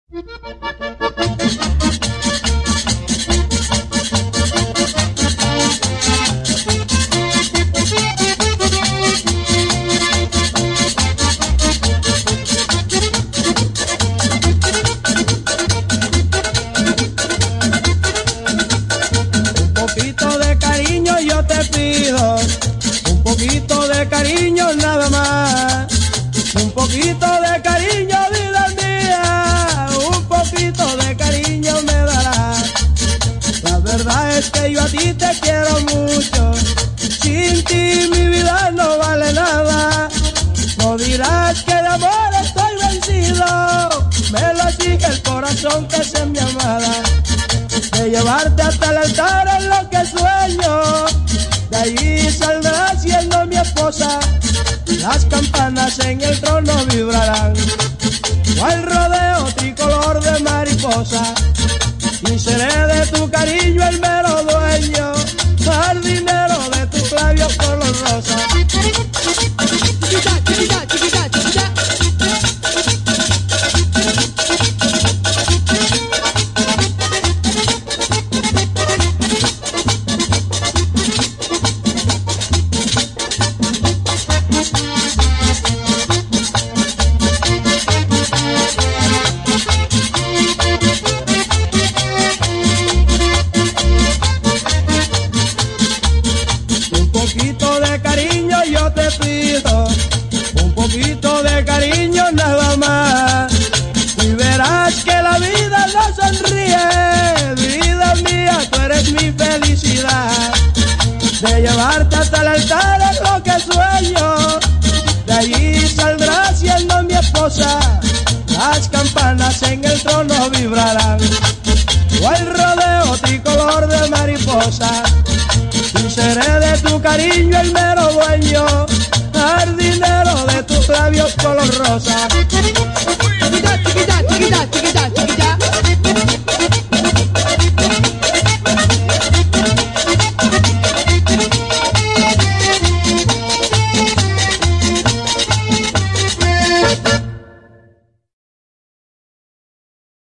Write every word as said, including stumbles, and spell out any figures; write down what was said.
Un poquito de cariño nada más, un poquito de cariño vida mía, un poquito de cariño me darás. La verdad es que yo a ti te quiero mucho, sin ti mi vida no vale nada. No dirás que de amor estoy vencido, me lo exige el corazón que es mi amada. De llevarte hasta el altar es lo que sueño, de allí saldrás siendo mi esposa. Las campanas en el trono vibrarán, cual rodeo tricolor de mariposa. Y seré de tu cariño el mero dueño, jardinero de tus labios color rosa. Chiquita, chiquita, chiquita, chiquita. Un poquito de cariño nada más, y verás que la vida no sonríe. Vida mía, tú eres mi felicidad. De llevarte hasta el altar es lo que sueño, de allí saldrás siendo mi esposa. Las campanas en el trono vibrarán, cual rodeo tricolor de mariposa. Y seré de tu cariño el mero dueño, jardinero de tus labios color rosa.